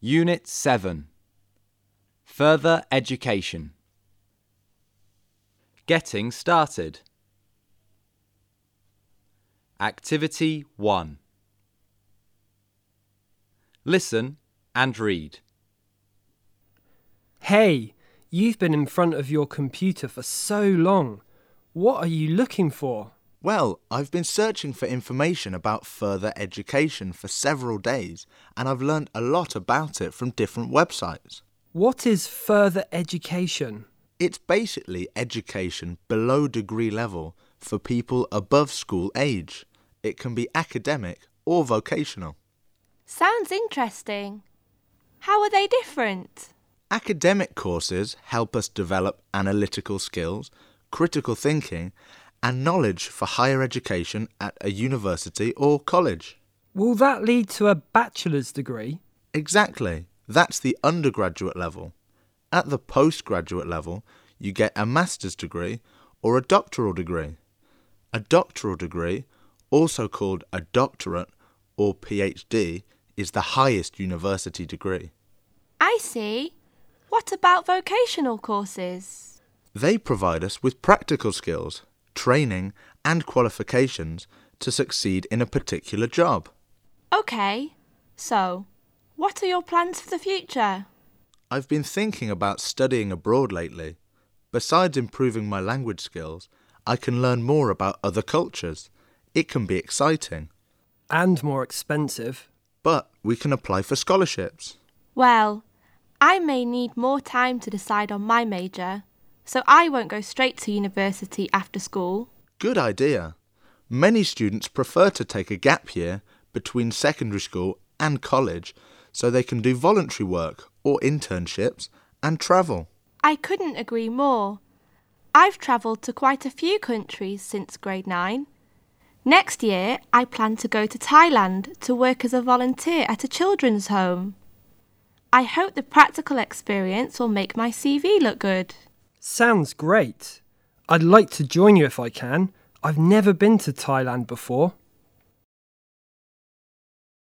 Unit 7. Further Education. Getting started. Activity 1. Listen and read. Hey, you've been in front of your computer for so long. What are you looking for? Well, I've been searching for information about further education for several days, and I've learned a lot about it from different websites. What is further education? It's basically education below degree level for people above school age. It can be academic or vocational. Sounds interesting. How are they different? Academic courses help us develop analytical skills, critical thinking, and knowledge for higher education at a university or college. Will that lead to a bachelor's degree? Exactly. That's the undergraduate level. At the postgraduate level, you get a master's degree or a doctoral degree. A doctoral degree, also called a doctorate or PhD, is the highest university degree. I see. What about vocational courses? They provide us with practical skills, training and qualifications to succeed in a particular job. OK, so what are your plans for the future? I've been thinking about studying abroad lately. Besides improving my language skills, I can learn more about other cultures. It can be exciting. And more expensive. But we can apply for scholarships. Well, I may need more time to decide on my major, so I won't go straight to university after school. Good idea. Many students prefer to take a gap year between secondary school and college so they can do voluntary work or internships and travel. I couldn't agree more. I've travelled to quite a few countries since grade 9. Next year, I plan to go to Thailand to work as a volunteer at a children's home. I hope the practical experience will make my CV look good. Sounds great. I'd like to join you if I can. I've never been to Thailand before.